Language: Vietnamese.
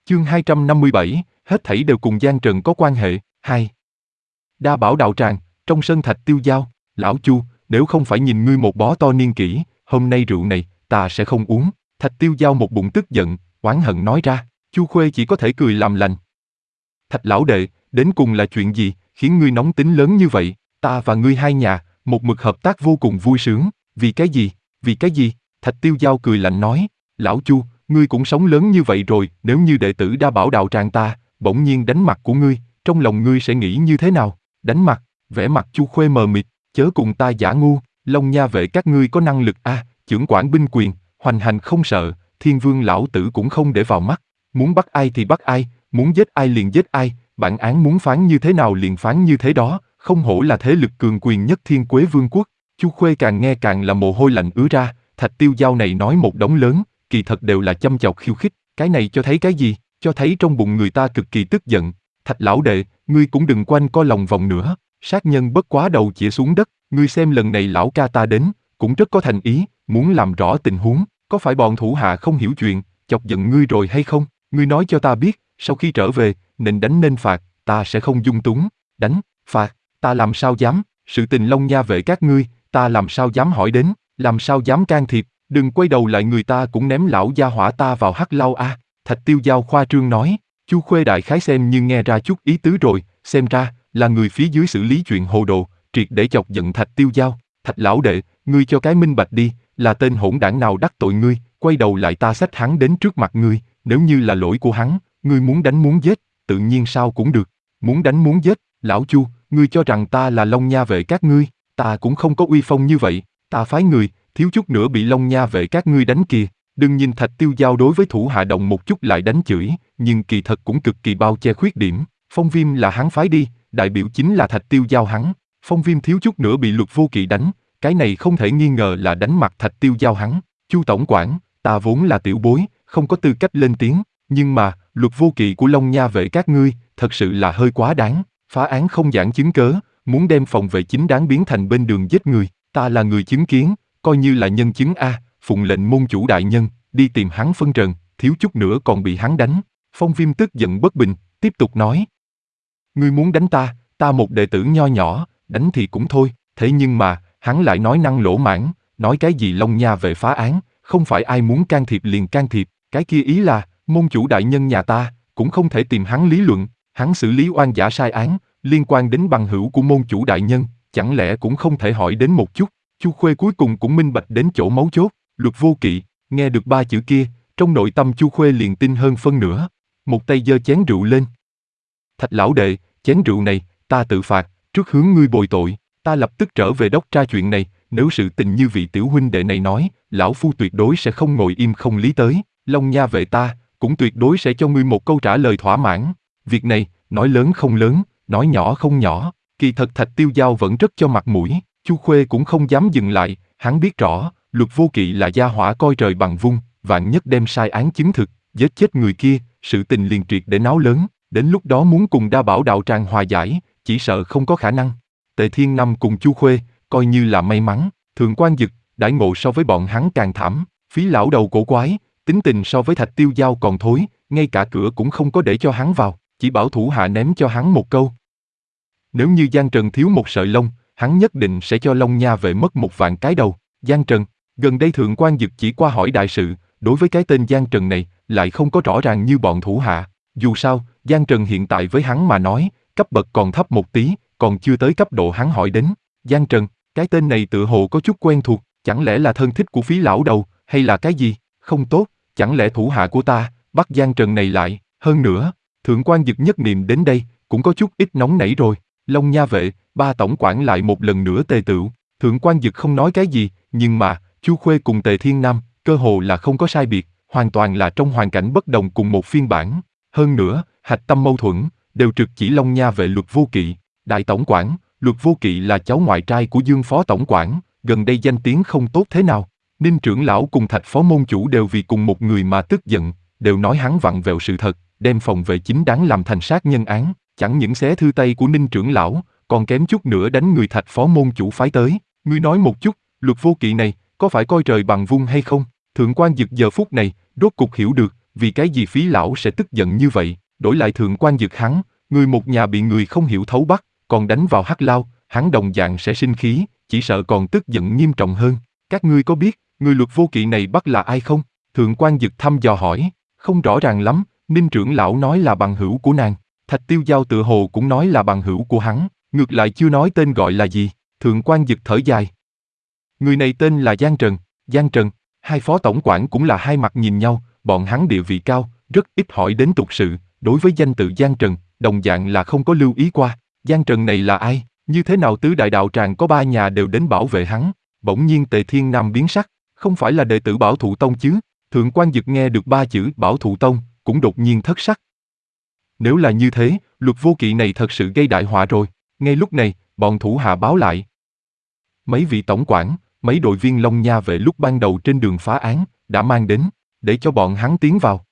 Chương 257, hết thảy đều cùng Giang Trần có quan hệ. 2. Đa Bảo đạo tràng, trong sân Thạch Tiêu Giao. Lão Chu, nếu không phải nhìn ngươi một bó to niên kỷ, hôm nay rượu này, ta sẽ không uống. Thạch Tiêu Giao một bụng tức giận, oán hận nói ra. Chu Khuê chỉ có thể cười làm lành. Thạch lão đệ, đến cùng là chuyện gì, khiến ngươi nóng tính lớn như vậy? Ta và ngươi hai nhà, một mực hợp tác vô cùng vui sướng. Vì cái gì? Vì cái gì? Thạch Tiêu Giao cười lạnh nói. Lão Chu, ngươi cũng sống lớn như vậy rồi, nếu như đệ tử Đa Bảo đạo tràng ta, bỗng nhiên đánh mặt của ngươi, trong lòng ngươi sẽ nghĩ như thế nào? Đánh mặt? Vẻ mặt Chu Khuê mờ mịt, chớ cùng ta giả ngu, Long Nha vệ các ngươi có năng lực chưởng quản binh quyền, hoành hành không sợ, Thiên Vương lão tử cũng không để vào mắt, muốn bắt ai thì bắt ai, muốn giết ai liền giết ai, bản án muốn phán như thế nào liền phán như thế đó, không hổ là thế lực cường quyền nhất Thiên Quế Vương quốc. Chu Khuê càng nghe càng là mồ hôi lạnh ứa ra, Thạch Tiêu Giao này nói một đống lớn, kỳ thật đều là châm chọc khiêu khích, cái này cho thấy cái gì? Cho thấy trong bụng người ta cực kỳ tức giận. Thạch lão đệ, ngươi cũng đừng quanh co lòng vòng nữa, sát nhân bất quá đầu chĩa xuống đất, ngươi xem lần này lão ca ta đến, cũng rất có thành ý, muốn làm rõ tình huống, có phải bọn thủ hạ không hiểu chuyện, chọc giận ngươi rồi hay không? Ngươi nói cho ta biết, sau khi trở về, nên đánh nên phạt, ta sẽ không dung túng. Đánh, phạt, ta làm sao dám, sự tình Long Nha vệ các ngươi, ta làm sao dám hỏi đến, làm sao dám can thiệp, đừng quay đầu lại người ta cũng ném lão gia hỏa ta vào hắc lao a. Thạch Tiêu Giao khoa trương nói. Chu Khuê đại khái xem như nghe ra chút ý tứ rồi, xem ra là người phía dưới xử lý chuyện hồ đồ, triệt để chọc giận Thạch Tiêu Giao. Thạch lão đệ, ngươi cho cái minh bạch đi, là tên hỗn đảng nào đắc tội ngươi, quay đầu lại ta xách hắn đến trước mặt ngươi, nếu như là lỗi của hắn, ngươi muốn đánh muốn giết, tự nhiên sao cũng được, muốn đánh muốn giết. Lão Chu, ngươi cho rằng ta là Long Nha vệ các ngươi, ta cũng không có uy phong như vậy, ta phái người, thiếu chút nữa bị Long Nha vệ các ngươi đánh kìa. Đừng nhìn Thạch Tiêu Giao đối với thủ hạ động một chút lại đánh chửi, nhưng kỳ thật cũng cực kỳ bao che khuyết điểm. Phong Viêm là hắn phái đi, đại biểu chính là Thạch Tiêu Giao hắn. Phong Viêm thiếu chút nữa bị Luật Vô Kỵ đánh, cái này không thể nghi ngờ là đánh mặt Thạch Tiêu Giao hắn. Chu tổng quản, ta vốn là tiểu bối, không có tư cách lên tiếng, nhưng mà Luật Vô Kỵ của Long Nha vệ các ngươi, thật sự là hơi quá đáng. Phá án không giảng chứng cớ, muốn đem phòng vệ chính đáng biến thành bên đường giết người. Ta là người chứng kiến, coi như là nhân chứng a. Phụng lệnh môn chủ đại nhân, đi tìm hắn phân trần, thiếu chút nữa còn bị hắn đánh. Phong Viêm tức giận bất bình, tiếp tục nói. Ngươi muốn đánh ta, ta một đệ tử nho nhỏ, đánh thì cũng thôi, thế nhưng mà, hắn lại nói năng lỗ mãng, nói cái gì Long Nha về phá án, không phải ai muốn can thiệp liền can thiệp, cái kia ý là, môn chủ đại nhân nhà ta, cũng không thể tìm hắn lý luận, hắn xử lý oan giả sai án, liên quan đến bằng hữu của môn chủ đại nhân, chẳng lẽ cũng không thể hỏi đến một chút. Chu Khuê cuối cùng cũng minh bạch đến chỗ mấu chốt. Luật Vô Kỵ, nghe được ba chữ kia, trong nội tâm Chu Khuê liền tin hơn phân nửa, một tay giơ chén rượu lên. Thạch lão đệ, chén rượu này, ta tự phạt, trước hướng ngươi bồi tội, ta lập tức trở về đốc tra chuyện này, nếu sự tình như vị tiểu huynh đệ này nói, lão phu tuyệt đối sẽ không ngồi im không lý tới, Long Nha vệ ta, cũng tuyệt đối sẽ cho ngươi một câu trả lời thỏa mãn. Việc này, nói lớn không lớn, nói nhỏ không nhỏ, kỳ thật Thạch Tiêu Giao vẫn rất cho mặt mũi, Chu Khuê cũng không dám dừng lại, hắn biết rõ, Luật Vô Kỵ là gia hỏa coi trời bằng vung, vạn nhất đem sai án chứng thực, giết chết người kia, sự tình liền triệt để náo lớn, đến lúc đó muốn cùng Đa Bảo đạo tràng hòa giải, chỉ sợ không có khả năng. Tề Thiên Năm cùng Chu Khuê, coi như là may mắn, Thượng Quan Dực, đãi ngộ so với bọn hắn càng thảm, Phí lão đầu cổ quái, tính tình so với Thạch Tiêu Giao còn thối, ngay cả cửa cũng không có để cho hắn vào, chỉ bảo thủ hạ ném cho hắn một câu. Nếu như Giang Trần thiếu một sợi lông, hắn nhất định sẽ cho Long Nha vệ mất 1.000 cái đầu. Giang Trần, gần đây Thượng Quan Dực chỉ qua hỏi đại sự, đối với cái tên Giang Trần này, lại không có rõ ràng như bọn thủ hạ. Dù sao, Giang Trần hiện tại với hắn mà nói, cấp bậc còn thấp một tí, còn chưa tới cấp độ hắn hỏi đến. Giang Trần, cái tên này tựa hồ có chút quen thuộc, chẳng lẽ là thân thích của Phí lão đầu, hay là cái gì? Không tốt, chẳng lẽ thủ hạ của ta, bắt Giang Trần này lại, hơn nữa, Thượng Quan Dực nhất niệm đến đây, cũng có chút ít nóng nảy rồi. Long Nha vệ, ba tổng quản lại một lần nữa tề tựu, Thượng Quan Dực không nói cái gì, nhưng mà, Chu Khuê cùng Tề Thiên Nam, cơ hồ là không có sai biệt, hoàn toàn là trong hoàn cảnh bất đồng cùng một phiên bản. Hơn nữa, hạch tâm mâu thuẫn, đều trực chỉ Long Nha vệ Luật Vô Kỵ. Đại tổng quản, Luật Vô Kỵ là cháu ngoại trai của Dương phó tổng quản, gần đây danh tiếng không tốt thế nào. Ninh trưởng lão cùng Thạch phó môn chủ đều vì cùng một người mà tức giận, đều nói hắn vặn vẹo sự thật, đem phòng vệ chính đáng làm thành sát nhân án, chẳng những xé thư tay của Ninh trưởng lão, còn kém chút nữa đánh người Thạch phó môn chủ phái tới. Ngươi nói một chút, Luật Vô Kỵ này, có phải coi trời bằng vung hay không? Thượng Quan Dực giờ phút này, rốt cục hiểu được, vì cái gì Phí lão sẽ tức giận như vậy, đổi lại Thượng quan Dực hắn, người một nhà bị người không hiểu thấu bắt, còn đánh vào hắc lao, hắn đồng dạng sẽ sinh khí, chỉ sợ còn tức giận nghiêm trọng hơn. Các ngươi có biết, người luật vô kỵ này bắt là ai không? Thượng quan Dực thăm dò hỏi, không rõ ràng lắm, Ninh trưởng lão nói là bằng hữu của nàng, Thạch Tiêu Giao tự hồ cũng nói là bằng hữu của hắn, ngược lại chưa nói tên gọi là gì. Thượng quan Dực thở dài. Người này tên là Giang Trần. Giang Trần, hai phó tổng quản cũng là hai mặt nhìn nhau, bọn hắn địa vị cao, rất ít hỏi đến tục sự, đối với danh tự Giang Trần, đồng dạng là không có lưu ý qua. Giang Trần này là ai? Như thế nào tứ đại đạo tràng có ba nhà đều đến bảo vệ hắn? Bỗng nhiên Tề Thiên Nam biến sắc, không phải là đệ tử Bảo Thụ Tông chứ? Thượng quan Dực nghe được ba chữ Bảo Thụ Tông, cũng đột nhiên thất sắc. Nếu là như thế, luật vô kỵ này thật sự gây đại họa rồi. Ngay lúc này, bọn thủ hạ báo lại. Mấy vị tổng quản, mấy đội viên Long Nha vệ lúc ban đầu trên đường phá án, đã mang đến, để cho bọn hắn tiến vào.